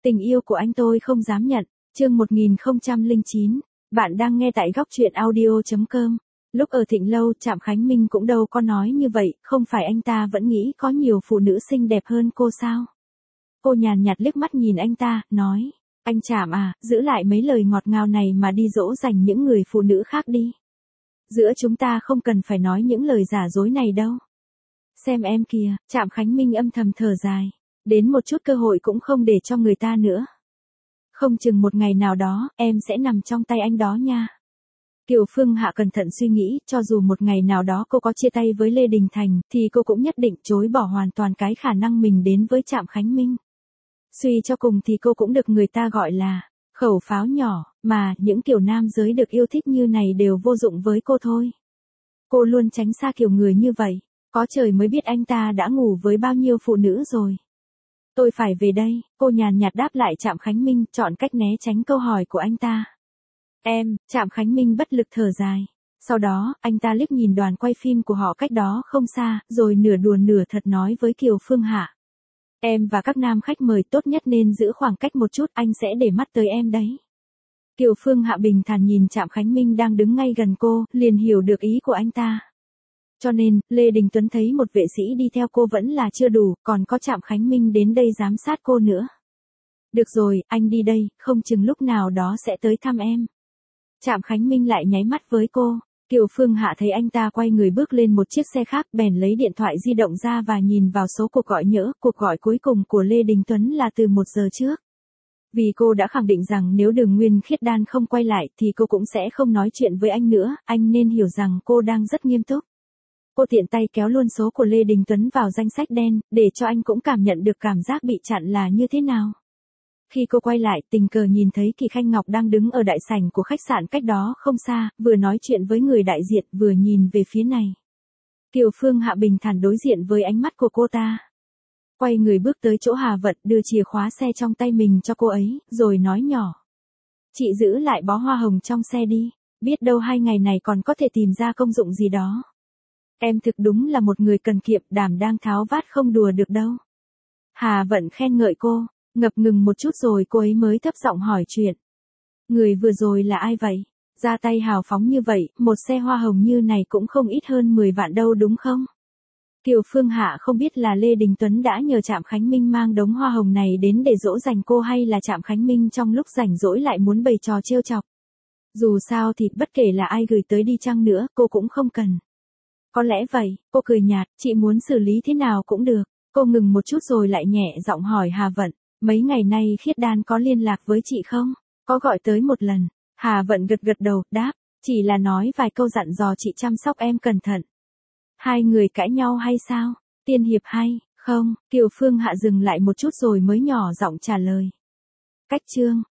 Tình yêu của anh tôi không dám nhận. Chương 1009. Bạn đang nghe tại góc truyện audio.com. Lúc ở Thịnh Lâu, Trạm Khánh Minh cũng đâu có nói như vậy, không phải anh ta vẫn nghĩ có nhiều phụ nữ xinh đẹp hơn cô sao? Cô nhàn nhạt liếc mắt nhìn anh ta, nói, anh Trạm à, giữ lại mấy lời ngọt ngào này mà đi dỗ dành những người phụ nữ khác đi. Giữa chúng ta không cần phải nói những lời giả dối này đâu. Xem em kìa, Trạm Khánh Minh âm thầm thở dài. Đến một chút cơ hội cũng không để cho người ta nữa. Không chừng một ngày nào đó, em sẽ nằm trong tay anh đó nha. Kiều Phương Hạ cẩn thận suy nghĩ, cho dù một ngày nào đó cô có chia tay với Lê Đình Thành, thì cô cũng nhất định chối bỏ hoàn toàn cái khả năng mình đến với Trạm Khánh Minh. Suy cho cùng thì cô cũng được người ta gọi là khẩu pháo nhỏ, mà những kiểu nam giới được yêu thích như này đều vô dụng với cô thôi. Cô luôn tránh xa kiểu người như vậy, có trời mới biết anh ta đã ngủ với bao nhiêu phụ nữ rồi. Tôi phải về đây, cô nhàn nhạt đáp lại Trạm Khánh Minh, chọn cách né tránh câu hỏi của anh ta. Em, Trạm Khánh Minh bất lực thở dài. Sau đó, anh ta liếc nhìn đoàn quay phim của họ cách đó không xa, rồi nửa đùa nửa thật nói với Kiều Phương Hạ. Em và các nam khách mời tốt nhất nên giữ khoảng cách một chút, anh sẽ để mắt tới em đấy. Kiều Phương Hạ bình thản nhìn Trạm Khánh Minh đang đứng ngay gần cô, liền hiểu được ý của anh ta. Cho nên, Lê Đình Tuấn thấy một vệ sĩ đi theo cô vẫn là chưa đủ, còn có Trạm Khánh Minh đến đây giám sát cô nữa. Được rồi, anh đi đây, không chừng lúc nào đó sẽ tới thăm em. Trạm Khánh Minh lại nháy mắt với cô. Kiều Phương Hạ thấy anh ta quay người bước lên một chiếc xe khác, bèn lấy điện thoại di động ra và nhìn vào số cuộc gọi nhỡ. Cuộc gọi cuối cùng của Lê Đình Tuấn là từ 1 giờ trước. Vì cô đã khẳng định rằng nếu Đường Nguyên Khiết Đan không quay lại thì cô cũng sẽ không nói chuyện với anh nữa, anh nên hiểu rằng cô đang rất nghiêm túc. Cô tiện tay kéo luôn số của Lê Đình Tuấn vào danh sách đen, để cho anh cũng cảm nhận được cảm giác bị chặn là như thế nào. Khi cô quay lại, tình cờ nhìn thấy Kỳ Khanh Ngọc đang đứng ở đại sảnh của khách sạn cách đó không xa, vừa nói chuyện với người đại diện, vừa nhìn về phía này. Kiều Phương Hạ bình thản đối diện với ánh mắt của cô ta. Quay người bước tới chỗ Hà Vận, đưa chìa khóa xe trong tay mình cho cô ấy, rồi nói nhỏ. Chị giữ lại bó hoa hồng trong xe đi, biết đâu 2 ngày này còn có thể tìm ra công dụng gì đó. Em thực đúng là một người cần kiệm, đảm đang tháo vát không đùa được đâu. Hà Vận khen ngợi cô, ngập ngừng một chút rồi cô ấy mới thấp giọng hỏi chuyện. Người vừa rồi là ai vậy? Ra tay hào phóng như vậy, một xe hoa hồng như này cũng không ít hơn 10 vạn đâu đúng không? Kiều Phương Hạ không biết là Lê Đình Tuấn đã nhờ Trạm Khánh Minh mang đống hoa hồng này đến để dỗ dành cô hay là Trạm Khánh Minh trong lúc rảnh rỗi lại muốn bày trò trêu chọc. Dù sao thì bất kể là ai gửi tới đi chăng nữa, cô cũng không cần. Có lẽ vậy, cô cười nhạt, chị muốn xử lý thế nào cũng được. Cô ngừng một chút rồi lại nhẹ giọng hỏi Hà Vận, mấy ngày nay Khiết Đan có liên lạc với chị không? Có gọi tới một lần. Hà Vận gật gật đầu, đáp, chỉ là nói vài câu dặn dò chị chăm sóc em cẩn thận. Hai người cãi nhau hay sao? Tiên hiệp hay, không? Kiều Phương Hạ dừng lại một chút rồi mới nhỏ giọng trả lời. Cách chương.